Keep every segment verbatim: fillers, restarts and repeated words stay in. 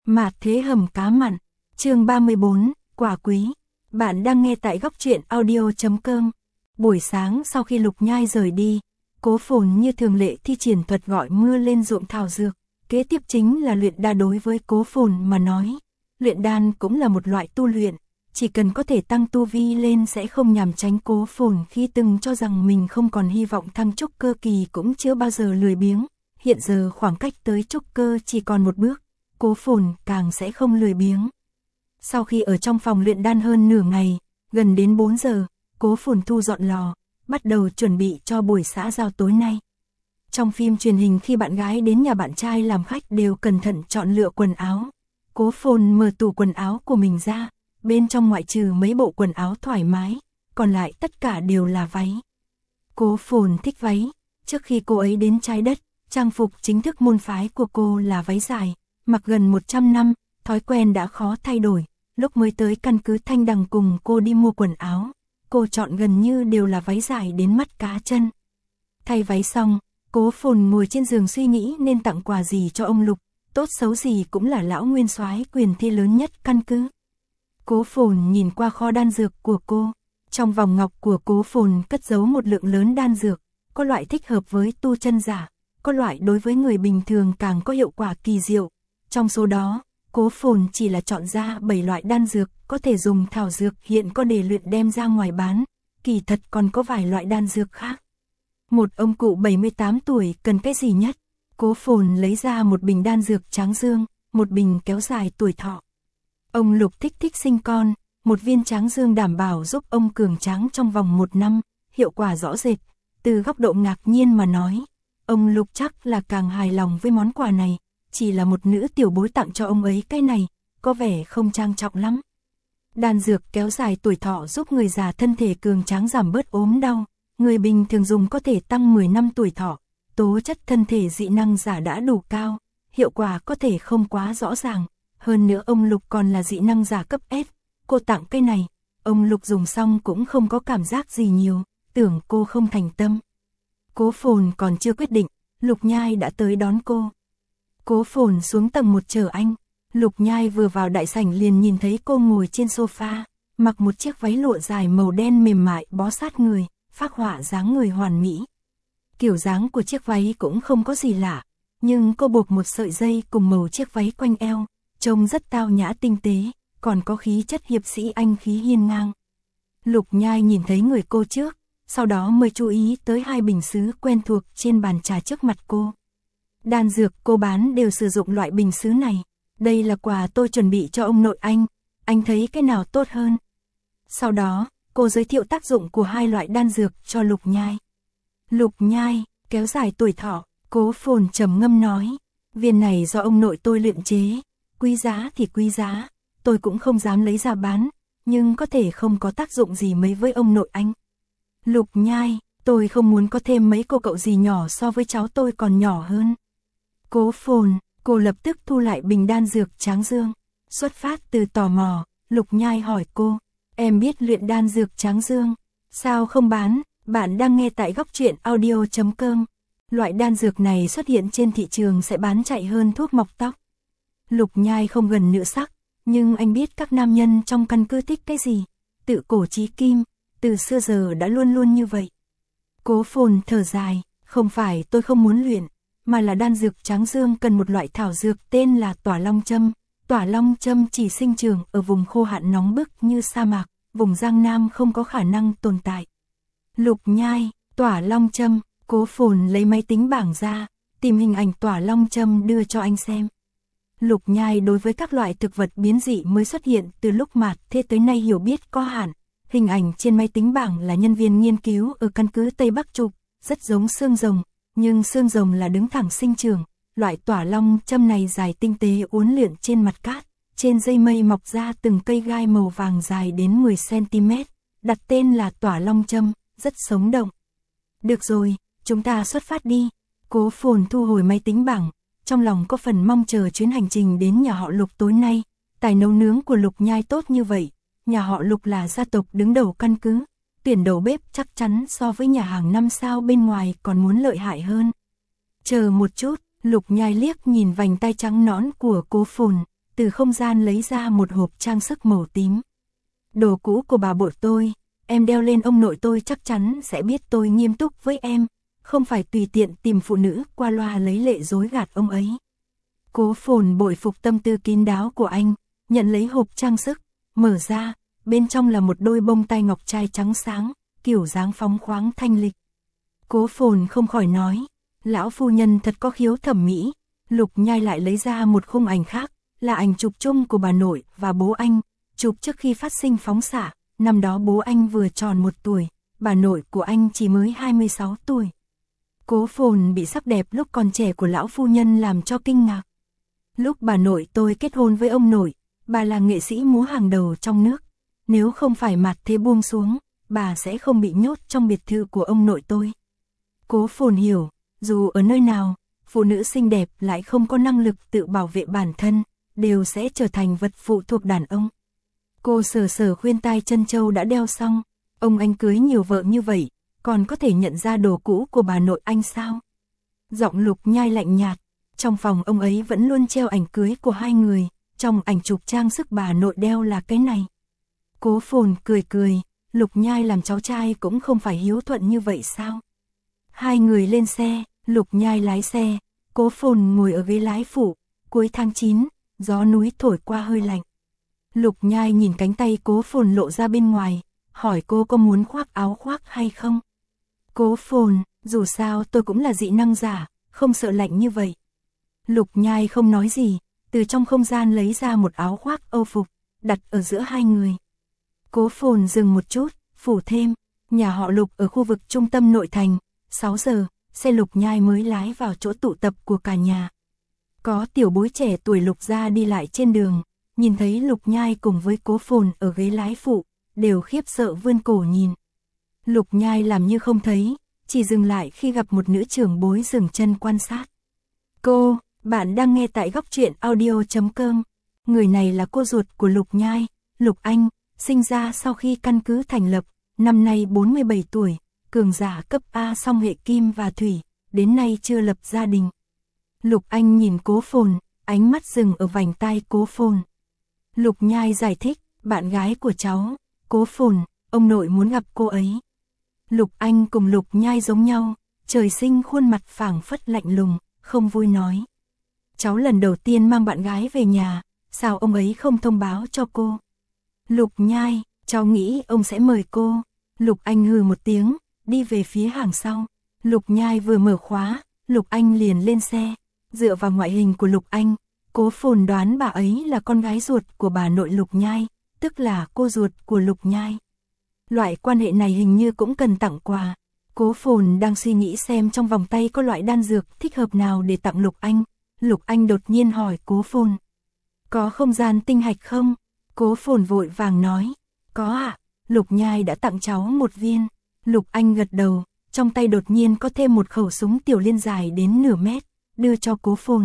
Mạt thế hầm cá mặn, chương ba mươi bốn, quả quý. Bạn đang nghe tại góc truyện audio chấm com. Buổi sáng sau khi Lục Nhai rời đi, Cố Phồn như thường lệ thi triển thuật gọi mưa lên ruộng thảo dược. Kế tiếp chính là luyện đan. Đối với Cố Phồn mà nói, luyện đan cũng là một loại tu luyện, chỉ cần có thể tăng tu vi lên sẽ không nhàm chán. Cố Phồn khi từng cho rằng mình không còn hy vọng thăng trúc cơ kỳ cũng chưa bao giờ lười biếng, hiện giờ khoảng cách tới trúc cơ chỉ còn một bước, Cố Phồn càng sẽ không lười biếng. Sau khi ở trong phòng luyện đan hơn nửa ngày, gần đến bốn giờ, Cố Phồn thu dọn lò, bắt đầu chuẩn bị cho buổi xã giao tối nay. Trong phim truyền hình khi bạn gái đến nhà bạn trai làm khách đều cẩn thận chọn lựa quần áo. Cố Phồn mở tủ quần áo của mình ra, bên trong ngoại trừ mấy bộ quần áo thoải mái, còn lại tất cả đều là váy. Cố Phồn thích váy, trước khi cô ấy đến trái đất, trang phục chính thức môn phái của cô là váy dài, mặc gần một trăm năm, thói quen đã khó thay đổi. Lúc mới tới căn cứ Thanh Đằng cùng cô đi mua quần áo, cô chọn gần như đều là váy dài đến mắt cá chân. Thay váy xong, Cố Phồn ngồi trên giường suy nghĩ nên tặng quà gì cho ông Lục, tốt xấu gì cũng là lão nguyên soái quyền thi lớn nhất căn cứ. Cố Phồn nhìn qua kho đan dược của cô, trong vòng ngọc của Cố Phồn cất giấu một lượng lớn đan dược, có loại thích hợp với tu chân giả, có loại đối với người bình thường càng có hiệu quả kỳ diệu. Trong số đó, Cố Phồn chỉ là chọn ra bảy loại đan dược có thể dùng thảo dược hiện có để luyện đem ra ngoài bán, kỳ thật còn có vài loại đan dược khác. Một ông cụ bảy mươi tám tuổi cần cái gì nhất? Cố Phồn lấy ra một bình đan dược tráng dương, một bình kéo dài tuổi thọ. Ông Lục thích thích sinh con, một viên tráng dương đảm bảo giúp ông cường tráng trong vòng một năm, hiệu quả rõ rệt. Từ góc độ ngạc nhiên mà nói, ông Lục chắc là càng hài lòng với món quà này, chỉ là một nữ tiểu bối tặng cho ông ấy cái này, có vẻ không trang trọng lắm. Đan dược kéo dài tuổi thọ giúp người già thân thể cường tráng giảm bớt ốm đau, người bình thường dùng có thể tăng mười năm tuổi thọ, tố chất thân thể dị năng giả đã đủ cao, hiệu quả có thể không quá rõ ràng, hơn nữa ông Lục còn là dị năng giả cấp S, cô tặng cái này, ông Lục dùng xong cũng không có cảm giác gì nhiều, tưởng cô không thành tâm. Cố Phồn còn chưa quyết định, Lục Nhai đã tới đón cô. Cố Phồn xuống tầng một chờ anh, Lục Nhai vừa vào đại sảnh liền nhìn thấy cô ngồi trên sofa, mặc một chiếc váy lụa dài màu đen mềm mại bó sát người, phác họa dáng người hoàn mỹ. Kiểu dáng của chiếc váy cũng không có gì lạ, nhưng cô buộc một sợi dây cùng màu chiếc váy quanh eo, trông rất tao nhã tinh tế, còn có khí chất hiệp sĩ anh khí hiên ngang. Lục Nhai nhìn thấy người cô trước, sau đó mới chú ý tới hai bình sứ quen thuộc trên bàn trà trước mặt cô. Đan dược cô bán đều sử dụng loại bình sứ này, đây là quà tôi chuẩn bị cho ông nội anh, anh thấy cái nào tốt hơn? Sau đó, cô giới thiệu tác dụng của hai loại đan dược cho Lục Nhai. Lục Nhai, kéo dài tuổi thọ, Cố Phồn trầm ngâm nói, viên này do ông nội tôi luyện chế, quý giá thì quý giá, tôi cũng không dám lấy ra bán, nhưng có thể không có tác dụng gì mấy với ông nội anh. Lục Nhai, tôi không muốn có thêm mấy cô cậu gì nhỏ so với cháu tôi còn nhỏ hơn. Cố Phồn, cô lập tức thu lại bình đan dược tráng dương, xuất phát từ tò mò, Lục Nhai hỏi cô, em biết luyện đan dược tráng dương, sao không bán? Bạn đang nghe tại góc truyện audio chấm com. Loại đan dược này xuất hiện trên thị trường sẽ bán chạy hơn thuốc mọc tóc. Lục Nhai không gần nữ sắc, nhưng anh biết các nam nhân trong căn cứ thích cái gì. Tự cổ chí kim, từ xưa giờ đã luôn luôn như vậy. Cố Phồn thở dài, không phải tôi không muốn luyện, mà là đan dược tráng dương cần một loại thảo dược tên là tỏa long châm. Tỏa long châm chỉ sinh trưởng ở vùng khô hạn nóng bức như sa mạc, vùng Giang Nam không có khả năng tồn tại. Lục Nhai, tỏa long châm, Cố Phồn lấy máy tính bảng ra, tìm hình ảnh tỏa long châm đưa cho anh xem. Lục Nhai đối với các loại thực vật biến dị mới xuất hiện từ lúc Mạt thế tới nay hiểu biết có hạn. Hình ảnh trên máy tính bảng là nhân viên nghiên cứu ở căn cứ Tây Bắc chụp, rất giống xương rồng, nhưng xương rồng là đứng thẳng sinh trưởng. Loại tỏa long châm này dài tinh tế uốn lượn trên mặt cát, trên dây mây mọc ra từng cây gai màu vàng dài đến mười xăng ti mét, đặt tên là tỏa long châm, rất sống động. Được rồi, chúng ta xuất phát đi. Cố Phồn thu hồi máy tính bảng, trong lòng có phần mong chờ chuyến hành trình đến nhà họ Lục tối nay. Tài nấu nướng của Lục Nhai tốt như vậy, nhà họ Lục là gia tộc đứng đầu căn cứ, tuyển đầu bếp chắc chắn so với nhà hàng năm sao bên ngoài còn muốn lợi hại hơn. Chờ một chút, Lục Nhai liếc nhìn vành tay trắng nõn của Cố Phồn, từ không gian lấy ra một hộp trang sức màu tím. Đồ cũ của bà bộ tôi, em đeo lên ông nội tôi chắc chắn sẽ biết tôi nghiêm túc với em, không phải tùy tiện tìm phụ nữ qua loa lấy lệ dối gạt ông ấy. Cố Phồn bội phục tâm tư kín đáo của anh, nhận lấy hộp trang sức, mở ra, bên trong là một đôi bông tai ngọc trai trắng sáng, kiểu dáng phóng khoáng thanh lịch. Cố Phồn không khỏi nói, lão phu nhân thật có khiếu thẩm mỹ. Lục Nhai lại lấy ra một khung ảnh khác, là ảnh chụp chung của bà nội và bố anh, chụp trước khi phát sinh phóng xạ, năm đó bố anh vừa tròn một tuổi, bà nội của anh chỉ mới hai mươi sáu tuổi. Cố Phồn bị sắc đẹp lúc còn trẻ của lão phu nhân làm cho kinh ngạc. Lúc bà nội tôi kết hôn với ông nội, bà là nghệ sĩ múa hàng đầu trong nước, nếu không phải mặt thế buông xuống, bà sẽ không bị nhốt trong biệt thự của ông nội tôi. Cố Phồn hiểu, dù ở nơi nào, phụ nữ xinh đẹp lại không có năng lực tự bảo vệ bản thân, đều sẽ trở thành vật phụ thuộc đàn ông. Cô sờ sờ khuyên tai chân châu đã đeo xong, ông anh cưới nhiều vợ như vậy, còn có thể nhận ra đồ cũ của bà nội anh sao? Giọng Lục Nhai lạnh nhạt, trong phòng ông ấy vẫn luôn treo ảnh cưới của hai người, trong ảnh chụp trang sức bà nội đeo là cái này. Cố Phồn cười cười, Lục Nhai làm cháu trai cũng không phải hiếu thuận như vậy sao? Hai người lên xe, Lục Nhai lái xe, Cố Phồn ngồi ở ghế lái phụ, cuối tháng chín, gió núi thổi qua hơi lạnh. Lục Nhai nhìn cánh tay Cố Phồn lộ ra bên ngoài, hỏi cô có muốn khoác áo khoác hay không? Cố Phồn, dù sao tôi cũng là dị năng giả, không sợ lạnh như vậy. Lục Nhai không nói gì, từ trong không gian lấy ra một áo khoác âu phục, đặt ở giữa hai người. Cố Phồn dừng một chút, phủ thêm, nhà họ Lục ở khu vực trung tâm nội thành, sáu giờ, xe Lục Nhai mới lái vào chỗ tụ tập của cả nhà. Có tiểu bối trẻ tuổi Lục gia đi lại trên đường, nhìn thấy Lục Nhai cùng với Cố Phồn ở ghế lái phụ, đều khiếp sợ vươn cổ nhìn. Lục Nhai làm như không thấy, chỉ dừng lại khi gặp một nữ trưởng bối dừng chân quan sát. Cô, bạn đang nghe tại góc truyện audio chấm com. Người này là cô ruột của Lục Nhai, Lục Anh, sinh ra sau khi căn cứ thành lập, năm nay bốn mươi bảy tuổi, cường giả cấp A song hệ kim và thủy, đến nay chưa lập gia đình. Lục Anh nhìn Cố Phồn, ánh mắt dừng ở vành tai Cố Phồn. Lục Nhai giải thích, bạn gái của cháu, Cố Phồn, ông nội muốn gặp cô ấy. Lục Anh cùng Lục Nhai giống nhau, trời sinh khuôn mặt phảng phất lạnh lùng, không vui nói. Cháu lần đầu tiên mang bạn gái về nhà, sao ông ấy không thông báo cho cô? Lục Nhai, cháu nghĩ ông sẽ mời cô. Lục Anh hừ một tiếng, đi về phía hàng sau. Lục Nhai vừa mở khóa, Lục Anh liền lên xe. Dựa vào ngoại hình của Lục Anh, Cố Phồn đoán bà ấy là con gái ruột của bà nội Lục Nhai, tức là cô ruột của Lục Nhai. Loại quan hệ này hình như cũng cần tặng quà. Cố Phồn đang suy nghĩ xem trong vòng tay có loại đan dược thích hợp nào để tặng Lục Anh. Lục Anh đột nhiên hỏi Cố Phồn. Có không gian tinh hạch không? Cố Phồn vội vàng nói. Có ạ, à? Lục Nhai đã tặng cháu một viên. Lục Anh gật đầu, trong tay đột nhiên có thêm một khẩu súng tiểu liên dài đến nửa mét, đưa cho Cố Phồn.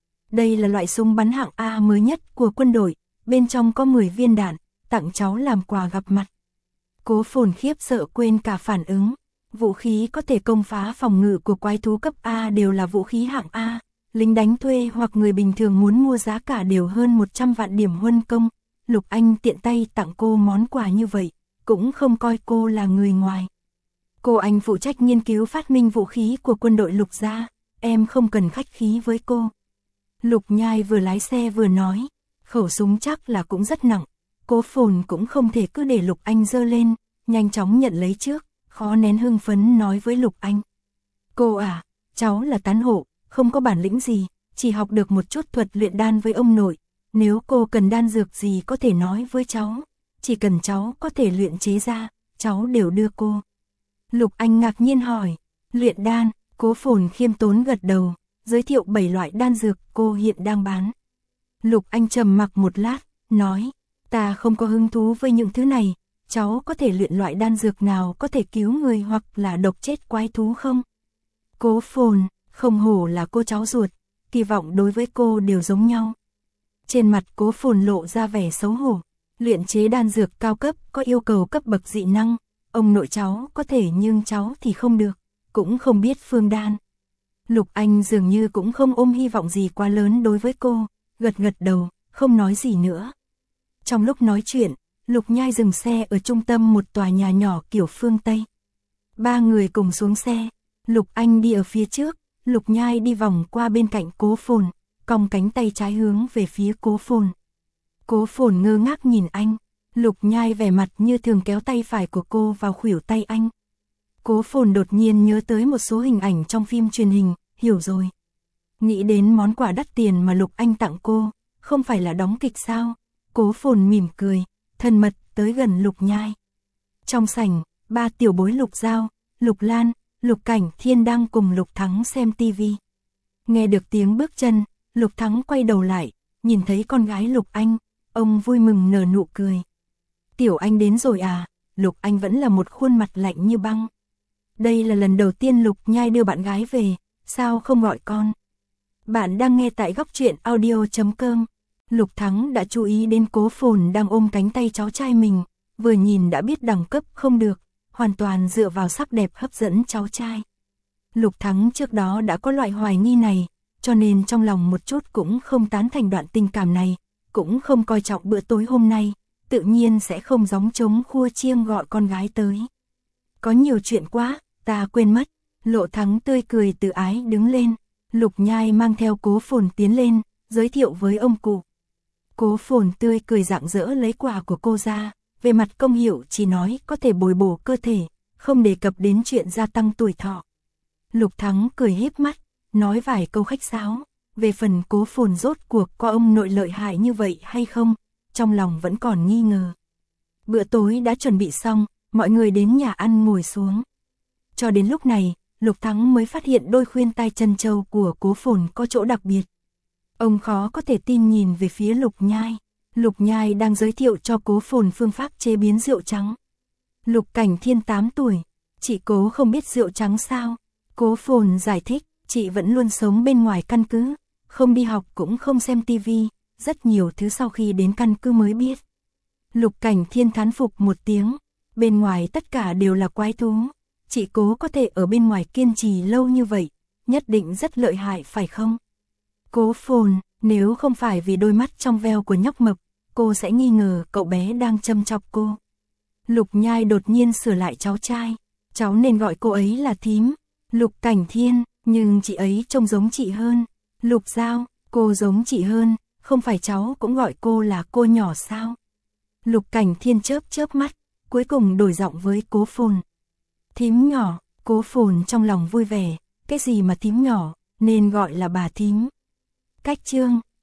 Đây là loại súng bắn hạng A mới nhất của quân đội, bên trong có mười viên đạn, tặng cháu làm quà gặp mặt. Cố Phồn khiếp sợ quên cả phản ứng. Vũ khí có thể công phá phòng ngự của quái thú cấp A đều là vũ khí hạng A, lính đánh thuê hoặc người bình thường muốn mua giá cả đều hơn một trăm vạn điểm huân công. Lục Anh tiện tay tặng cô món quà như vậy, cũng không coi cô là người ngoài. Cô anh phụ trách nghiên cứu phát minh vũ khí của quân đội Lục gia, em không cần khách khí với cô. Lục Nhai vừa lái xe vừa nói, khẩu súng chắc là cũng rất nặng. Cố Phồn cũng không thể cứ để Lục Anh giơ lên, nhanh chóng nhận lấy trước, khó nén hưng phấn nói với Lục Anh. Cô à, cháu là tán hộ, không có bản lĩnh gì, chỉ học được một chút thuật luyện đan với ông nội. Nếu cô cần đan dược gì có thể nói với cháu, chỉ cần cháu có thể luyện chế ra, cháu đều đưa cô. Lục Anh ngạc nhiên hỏi, luyện đan? Cố Phồn khiêm tốn gật đầu, giới thiệu bảy loại đan dược cô hiện đang bán. Lục Anh trầm mặc một lát, nói, ta không có hứng thú với những thứ này, cháu có thể luyện loại đan dược nào có thể cứu người hoặc là độc chết quái thú không? Cố Phồn, không hổ là cô cháu ruột, kỳ vọng đối với cô đều giống nhau. Trên mặt Cố Phồn lộ ra vẻ xấu hổ, luyện chế đan dược cao cấp có yêu cầu cấp bậc dị năng, ông nội cháu có thể nhưng cháu thì không được, cũng không biết phương đan. Lục Anh dường như cũng không ôm hy vọng gì quá lớn đối với cô, gật gật đầu, không nói gì nữa. Trong lúc nói chuyện, Lục Nhai dừng xe ở trung tâm một tòa nhà nhỏ kiểu phương Tây. Ba người cùng xuống xe, Lục Anh đi ở phía trước, Lục Nhai đi vòng qua bên cạnh Cố Phồn, cong cánh tay trái hướng về phía Cố Phồn. Cố Phồn ngơ ngác nhìn anh, Lục Nhai vẻ mặt như thường kéo tay phải của cô vào khuỷu tay anh. Cố Phồn đột nhiên nhớ tới một số hình ảnh trong phim truyền hình, hiểu rồi. Nghĩ đến món quà đắt tiền mà Lục Anh tặng cô, không phải là đóng kịch sao? Cố Phồn mỉm cười, thân mật tới gần Lục Nhai. Trong sảnh, ba tiểu bối Lục Giao, Lục Lan, Lục Cảnh Thiên đang cùng Lục Thắng xem tivi. Nghe được tiếng bước chân, Lục Thắng quay đầu lại, nhìn thấy con gái Lục Anh, ông vui mừng nở nụ cười. Tiểu Anh đến rồi à? Lục Anh vẫn là một khuôn mặt lạnh như băng. Đây là lần đầu tiên Lục Nhai đưa bạn gái về, sao không gọi con? Bạn đang nghe tại góc truyện audio chấm com. Lục Thắng đã chú ý đến Cố Phồn đang ôm cánh tay cháu trai mình, vừa nhìn đã biết đẳng cấp không được, hoàn toàn dựa vào sắc đẹp hấp dẫn cháu trai. Lục Thắng trước đó đã có loại hoài nghi này, cho nên trong lòng một chút cũng không tán thành đoạn tình cảm này, cũng không coi trọng bữa tối hôm nay, tự nhiên sẽ không gióng trống khua chiêng gọi con gái tới. Có nhiều chuyện quá, ta quên mất. Lộ Thắng tươi cười từ ái đứng lên, Lục Nhai mang theo Cố Phồn tiến lên, giới thiệu với ông cụ. Cố Phồn tươi cười rạng rỡ lấy quà của cô ra, về mặt công hiệu chỉ nói có thể bồi bổ cơ thể, không đề cập đến chuyện gia tăng tuổi thọ. Lục Thắng cười híp mắt, nói vài câu khách sáo, về phần Cố Phồn rốt cuộc có ông nội lợi hại như vậy hay không, trong lòng vẫn còn nghi ngờ. Bữa tối đã chuẩn bị xong, mọi người đến nhà ăn ngồi xuống. Cho đến lúc này, Lục Thắng mới phát hiện đôi khuyên tai chân châu của Cố Phồn có chỗ đặc biệt. Ông khó có thể tin nhìn về phía Lục Nhai. Lục Nhai đang giới thiệu cho Cố Phồn phương pháp chế biến rượu trắng. Lục Cảnh Thiên tám tuổi, chị Cố không biết rượu trắng sao? Cố Phồn giải thích, chị vẫn luôn sống bên ngoài căn cứ, không đi học cũng không xem tivi, rất nhiều thứ sau khi đến căn cứ mới biết. Lục Cảnh Thiên thán phục một tiếng, bên ngoài tất cả đều là quái thú, chị Cố có thể ở bên ngoài kiên trì lâu như vậy, nhất định rất lợi hại phải không? Cố Phồn, nếu không phải vì đôi mắt trong veo của nhóc mập, cô sẽ nghi ngờ cậu bé đang châm chọc cô. Lục Nhai đột nhiên sửa lại cháu trai, cháu nên gọi cô ấy là thím. Lục Cảnh Thiên, nhưng chị ấy trông giống chị hơn. Lục Giao, cô giống chị hơn, không phải cháu cũng gọi cô là cô nhỏ sao? Lục Cảnh Thiên chớp chớp mắt, cuối cùng đổi giọng với Cố Phồn. Thím nhỏ, Cố Phồn trong lòng vui vẻ, cái gì mà thím nhỏ, nên gọi là bà thím. Cách chương